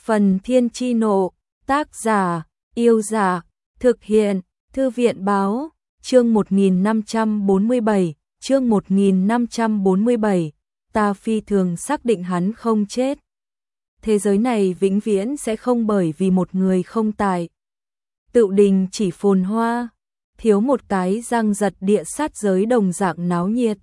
Phần Thiên Chi Nộ, tác giả, Yêu Dạ, thực hiện, Thư viện Báo, chương 1547, chương 1547, ta phi thường xác định hắn không chết. Thế giới này vĩnh viễn sẽ không bởi vì một người không tài. Tự đình chỉ phồn hoa, thiếu một cái răng giật địa sát giới đồng dạng náo nhiệt.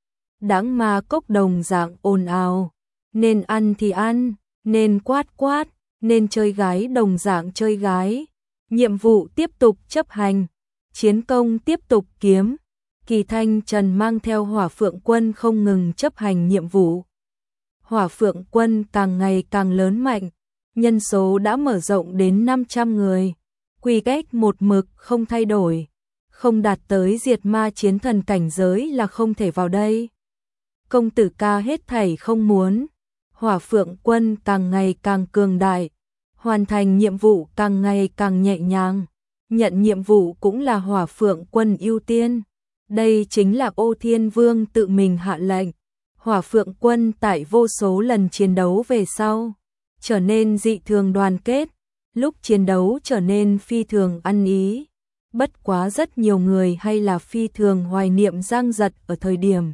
Đãng ma cốc đồng dạng ồn ào, nên ăn thì ăn, nên quát quát, nên chơi gái đồng dạng chơi gái. Nhiệm vụ tiếp tục chấp hành, chiến công tiếp tục kiếm. Kỳ Thanh Trần mang theo Hỏa Phượng Quân không ngừng chấp hành nhiệm vụ. Hỏa Phượng Quân càng ngày càng lớn mạnh, nhân số đã mở rộng đến 500 người. Quy cách một mực không thay đổi, không đạt tới diệt ma chiến thần cảnh giới là không thể vào đây. Công tử ca hết thảy không muốn, Hỏa Phượng Quân càng ngày càng cường đại, hoàn thành nhiệm vụ càng ngày càng nhẹ nhàng. Nhận nhiệm vụ cũng là Hỏa Phượng Quân ưu tiên. Đây chính là Ô Thiên Vương tự mình hạ lệnh. Hỏa Phượng Quân tại vô số lần chiến đấu về sau trở nên dị thường đoàn kết, lúc chiến đấu trở nên phi thường ăn ý. Bất quá rất nhiều người hay là phi thường hoài niệm Giang Giật ở thời điểm.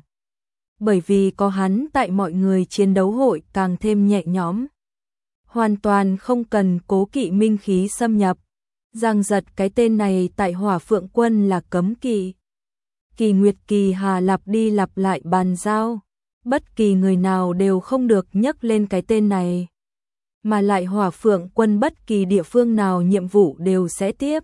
Bởi vì có hắn tại mọi người chiến đấu hội càng thêm nhẹ nhõm. Hoàn toàn không cần cố kỵ minh khí xâm nhập. Giang Giật cái tên này tại Hỏa Phượng Quân là cấm kỵ. Kỳ Nguyệt Kỳ Hà lặp đi lặp lại bàn giao. Bất kỳ người nào đều không được nhắc lên cái tên này. Mà lại Hỏa Phượng Quân bất kỳ địa phương nào nhiệm vụ đều sẽ tiếp.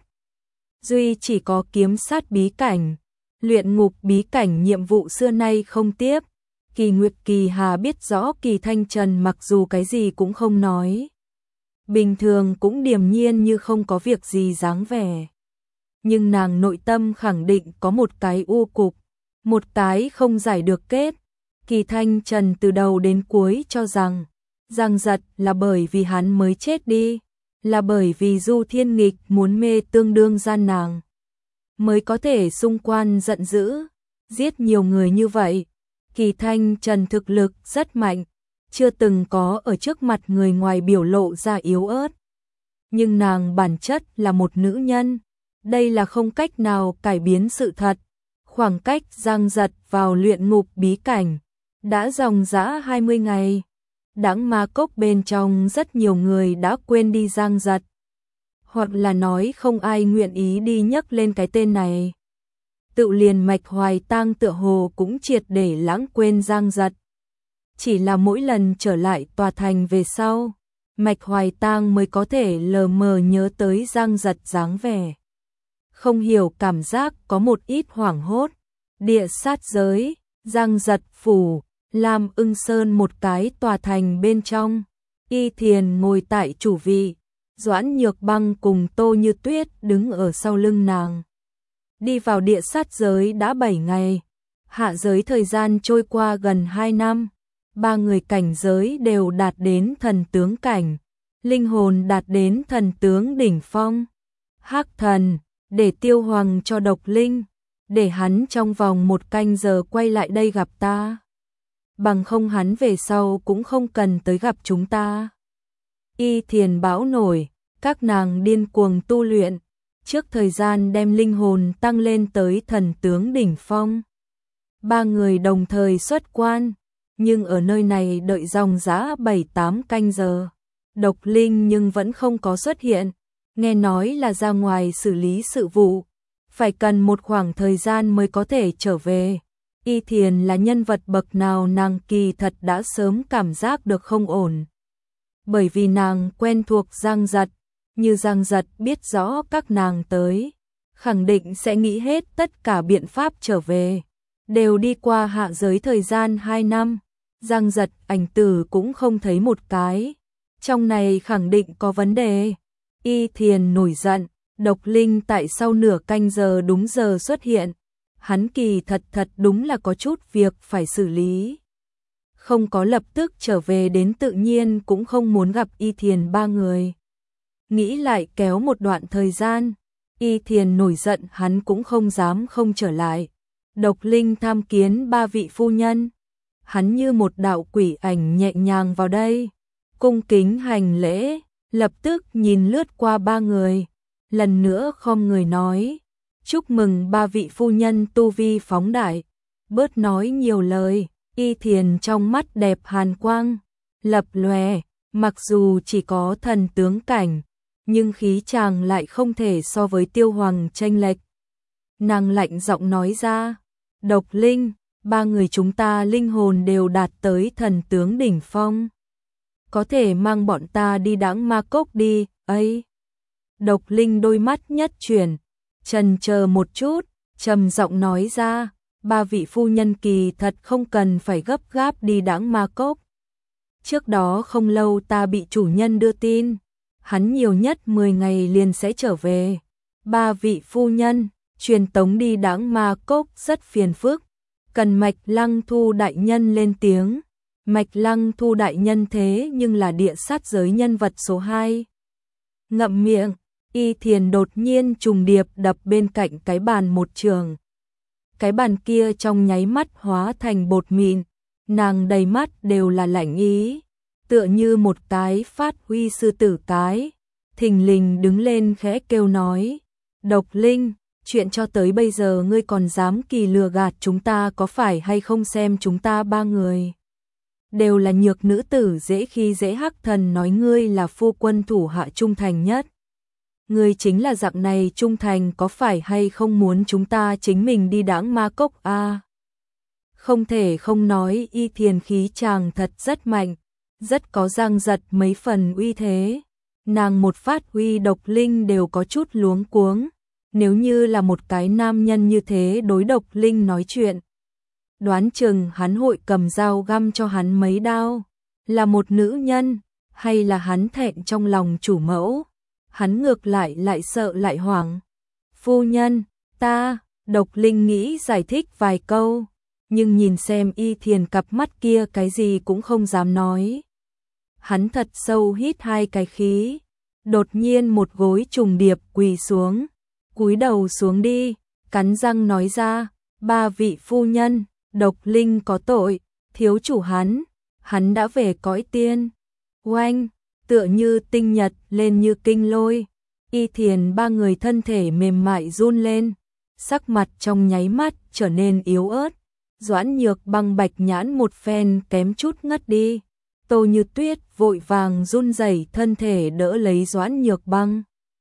Duy chỉ có kiếm sát bí cảnh, luyện ngục bí cảnh nhiệm vụ xưa nay không tiếp. Kỳ Nguyệt Kỳ Hà biết rõ Kỳ Thanh Trần mặc dù cái gì cũng không nói, bình thường cũng điềm nhiên như không có việc gì dáng vẻ. Nhưng nàng nội tâm khẳng định có một cái u cục, một cái không giải được kết. Kỳ Thanh Trần từ đầu đến cuối cho rằng Giang Giật là bởi vì hắn mới chết đi, là bởi vì Du Thiên Nghịch muốn mê tương đương gian nàng, mới có thể xung quan giận dữ, giết nhiều người như vậy. Kỳ Thanh Trần thực lực rất mạnh, chưa từng có ở trước mặt người ngoài biểu lộ ra yếu ớt. Nhưng nàng bản chất là một nữ nhân, đây là không cách nào cải biến sự thật. Khoảng cách Giang Giật vào luyện ngục bí cảnh đã dòng dã 20 ngày. Đãng ma cốc bên trong rất nhiều người đã quên đi Giang Giật, hoặc là nói không ai nguyện ý đi nhắc lên cái tên này. Tự liền Mạch Hoài Tang tựa hồ cũng triệt để lãng quên Giang Giật. Chỉ là mỗi lần trở lại tòa thành về sau, Mạch Hoài Tang mới có thể lờ mờ nhớ tới Giang Giật dáng vẻ. Không hiểu cảm giác có một ít hoảng hốt. Địa sát giới, Giang Giật phủ, Lam Ưng Sơn một cái tòa thành bên trong. Y Thiền ngồi tại chủ vị, Doãn Nhược Băng cùng Tô Như Tuyết đứng ở sau lưng nàng. Đi vào địa sát giới đã 7 ngày, hạ giới thời gian trôi qua gần 2 năm. 3 người cảnh giới đều đạt đến thần tướng cảnh, linh hồn đạt đến thần tướng đỉnh phong. Hắc Thần để tiêu hoàng cho Độc Linh, để hắn trong vòng 1 canh giờ quay lại đây gặp ta. Bằng không hắn về sau cũng không cần tới gặp chúng ta. Y Thiền bão nổi, các nàng điên cuồng tu luyện, trước thời gian đem linh hồn tăng lên tới thần tướng đỉnh phong. 3 người đồng thời xuất quan, nhưng ở nơi này đợi dòng dã 7-8 canh giờ. Độc Linh nhưng vẫn không có xuất hiện, nghe nói là ra ngoài xử lý sự vụ, phải cần một khoảng thời gian mới có thể trở về. Y Thiền là nhân vật bậc nào nàng kỳ thật đã sớm cảm giác được không ổn. Bởi vì nàng quen thuộc Giang Giật, như Giang Giật biết rõ các nàng tới, khẳng định sẽ nghĩ hết tất cả biện pháp trở về. Đều đi qua hạ giới thời gian 2 năm, Giang Giật ảnh tử cũng không thấy một cái. Trong này khẳng định có vấn đề. Y Thiền nổi giận, Độc Linh tại sau nửa canh giờ đúng giờ xuất hiện. Hắn kỳ thật đúng là có chút việc phải xử lý. Không có lập tức trở về đến tự nhiên cũng không muốn gặp Y Thiền 3 người. Nghĩ lại kéo một đoạn thời gian, Y Thiền nổi giận hắn cũng không dám không trở lại. Độc Linh tham kiến 3 vị phu nhân. Hắn như một đạo quỷ ảnh nhẹ nhàng vào đây, cung kính hành lễ, lập tức nhìn lướt qua ba người, lần nữa khom người nói, chúc mừng ba vị phu nhân tu vi phóng đại, bớt nói nhiều lời. Y Thiền trong mắt đẹp hàn quang, lập lòe, mặc dù chỉ có thần tướng cảnh, nhưng khí chàng lại không thể so với Tiêu Hoàng chênh lệch. Nàng lạnh giọng nói ra, Độc Linh, ba người chúng ta linh hồn đều đạt tới thần tướng đỉnh phong. Có thể mang bọn ta đi Đãng Ma Cốc đi, ấy. Độc Linh đôi mắt nhất chuyển, chần chờ một chút, trầm giọng nói ra, ba vị phu nhân kỳ thật không cần phải gấp gáp đi Đãng Ma Cốc. Trước đó không lâu ta bị chủ nhân đưa tin, hắn nhiều nhất 10 ngày liền sẽ trở về. Ba vị phu nhân, truyền tống đi Đãng Ma Cốc rất phiền phức, cần Mạch Lăng Thu đại nhân lên tiếng. Mạch Lăng Thu đại nhân thế nhưng là địa sát giới nhân vật số 2. Ngậm miệng, Y Thiền đột nhiên trùng điệp đập bên cạnh cái bàn một trường. Cái bàn kia trong nháy mắt hóa thành bột mịn, nàng đầy mắt đều là lạnh ý, tựa như một cái phát huy sư tử cái, thình lình đứng lên khẽ kêu nói, Độc Linh, chuyện cho tới bây giờ ngươi còn dám kỳ lừa gạt chúng ta có phải hay không, xem chúng ta ba người đều là nhược nữ tử dễ khi dễ. Hắc Thần nói ngươi là phu quân thủ hạ trung thành nhất. Ngươi chính là dạng này trung thành, có phải hay không muốn chúng ta chính mình đi Đãng Ma Cốc a? Không thể không nói Y Thiền khí chàng thật rất mạnh, rất có giang giật mấy phần uy thế. Nàng một phát huy Độc Linh đều có chút luống cuống, nếu như là một cái nam nhân như thế đối Độc Linh nói chuyện, đoán chừng hắn hội cầm dao găm cho hắn mấy đao. Là một nữ nhân, hay là hắn thẹn trong lòng chủ mẫu, hắn ngược lại sợ lại hoảng. Phu nhân, ta, Độc Linh nghĩ giải thích vài câu, nhưng nhìn xem Y Thiền cặp mắt kia cái gì cũng không dám nói. Hắn thật sâu hít hai cái khí, đột nhiên một gối trùng điệp quỳ xuống, cúi đầu xuống đi, cắn răng nói ra, ba vị phu nhân, Độc Linh có tội, thiếu chủ hắn đã về cõi tiên. Oanh, tựa như tinh nhật lên như kinh lôi, Y Thiền ba người thân thể mềm mại run lên, sắc mặt trong nháy mắt trở nên yếu ớt. Doãn Nhược Băng bạch nhãn một phen kém chút ngất đi. Tô Như Tuyết vội vàng run rẩy thân thể đỡ lấy Doãn Nhược Băng.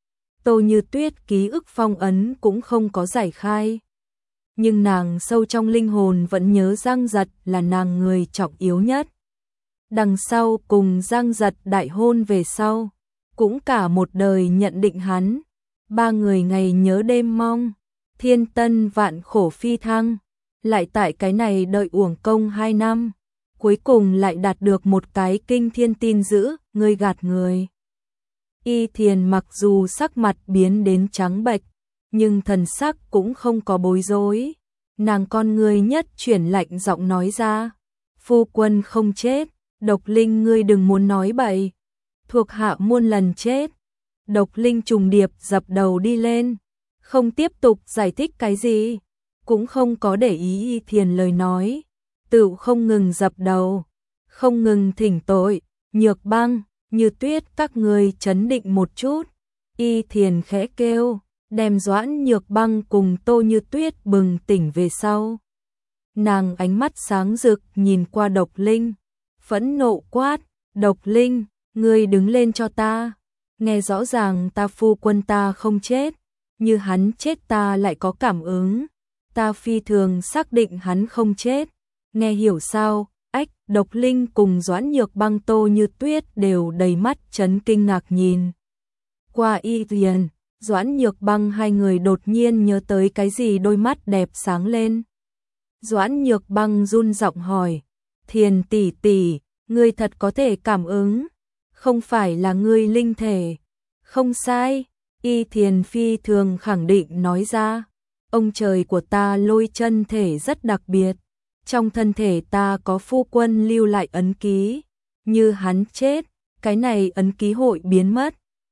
Tô Như Tuyết ký ức phong ấn cũng không có giải khai, nhưng nàng sâu trong linh hồn vẫn nhớ Giang Giật là nàng người trọng yếu nhất. Đằng sau cùng Giang Giật đại hôn về sau, cũng cả một đời nhận định hắn. Ba người ngày nhớ đêm mong, thiên tân vạn khổ phi thăng, lại tại cái này đợi uổng công 2 năm, cuối cùng lại đạt được một cái kinh thiên tin dữ, ngươi gạt người. Y Thiền mặc dù sắc mặt biến đến trắng bệch, nhưng thần sắc cũng không có bối rối. Nàng con người nhất chuyển lạnh giọng nói ra, phu quân không chết, Độc Linh ngươi đừng muốn nói bậy, thuộc hạ muôn lần chết. Độc Linh trùng điệp dập đầu đi lên, không tiếp tục giải thích cái gì, cũng không có để ý Y Thiền lời nói, tự không ngừng dập đầu, không ngừng thỉnh tội. Nhược Băng, Như Tuyết các người trấn định một chút. Y Thiền khẽ kêu, đem Doãn Nhược Băng cùng Tô Như Tuyết bừng tỉnh về sau. Nàng ánh mắt sáng rực nhìn qua Độc Linh, phẫn nộ quát, Độc Linh, ngươi đứng lên cho ta. Nghe rõ ràng ta phu quân ta không chết, như hắn chết ta lại có cảm ứng. Ta phi thường xác định hắn không chết. Nghe hiểu sao? Ách, Độc Linh cùng Doãn Nhược Băng Tô Như Tuyết đều đầy mắt chấn kinh ngạc nhìn qua Y Thiền. Doãn Nhược Băng hai người đột nhiên nhớ tới cái gì, đôi mắt đẹp sáng lên. Doãn Nhược Băng run giọng hỏi, Thiền tỷ tỷ, ngươi thật có thể cảm ứng, không phải là ngươi linh thể? Không sai, Y Thiền phi thường khẳng định nói ra, ông trời của ta lôi chân thể rất đặc biệt, trong thân thể ta có phu quân lưu lại ấn ký, như hắn chết, cái này ấn ký hội biến mất.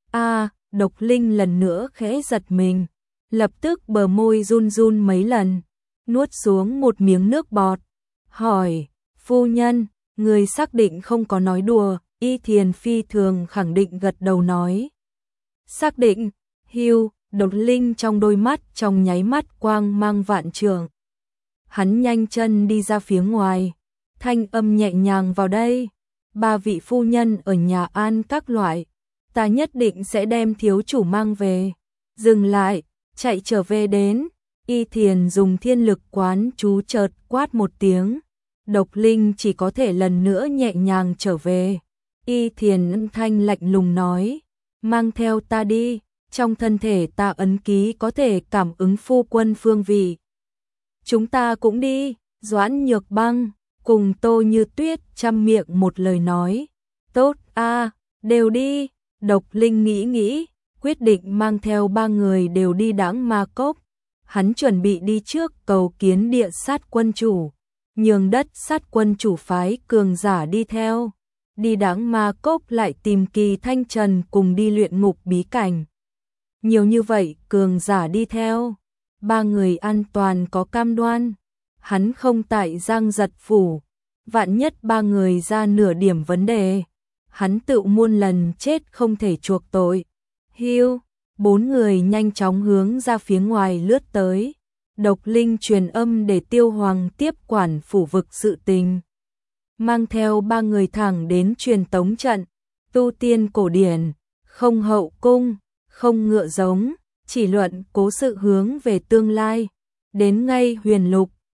Độc Linh lần nữa khẽ giật mình, lập tức bờ môi run run mấy lần, nuốt xuống một miếng nước bọt, hỏi, phu nhân, người xác định không có nói đùa? Y Thiền phi thường khẳng định gật đầu nói. Xác định, Hưu, Độc Linh trong đôi mắt trong nháy mắt quang mang vạn trượng. Hắn nhanh chân đi ra phía ngoài, thanh âm nhẹ nhàng vào đây. 3 vị phu nhân ở nhà an các loại, ta nhất định sẽ đem thiếu chủ mang về. Dừng lại, chạy trở về đến. Y Thiền dùng thiên lực quán chú chợt quát một tiếng. Độc Linh chỉ có thể lần nữa nhẹ nhàng trở về. Y Thiền âm thanh lạnh lùng nói, mang theo ta đi, trong thân thể ta ấn ký có thể cảm ứng phu quân phương vị. Chúng ta cũng đi. Doãn Nhược Băng cùng Tô Như Tuyết chăm miệng một lời nói, tốt a, đều đi. Độc Linh nghĩ nghĩ, quyết định mang theo 3 người đều đi Đãng Ma Cốc. Hắn chuẩn bị đi trước cầu kiến Địa Sát quân chủ, nhường Đất Sát quân chủ phái cường giả đi theo. Đi Đãng Ma Cốc lại tìm Kỳ Thanh Trần cùng đi luyện ngục bí cảnh. Nhiều như vậy cường giả đi theo, 3 người an toàn có cam đoan. Hắn không tại Giang Giật phủ, vạn nhất 3 người ra nửa điểm vấn đề, hắn tự muôn lần chết không thể chuộc tội. Hưu, 4 người nhanh chóng hướng ra phía ngoài lướt tới. Độc Linh truyền âm để Tiêu Hoàng tiếp quản phủ vực sự tình, mang theo 3 người thẳng đến truyền tống trận. Tu tiên cổ điển, không hậu cung, không ngựa giống, chỉ luận cố sự hướng về tương lai. Đến ngay Huyền Lục,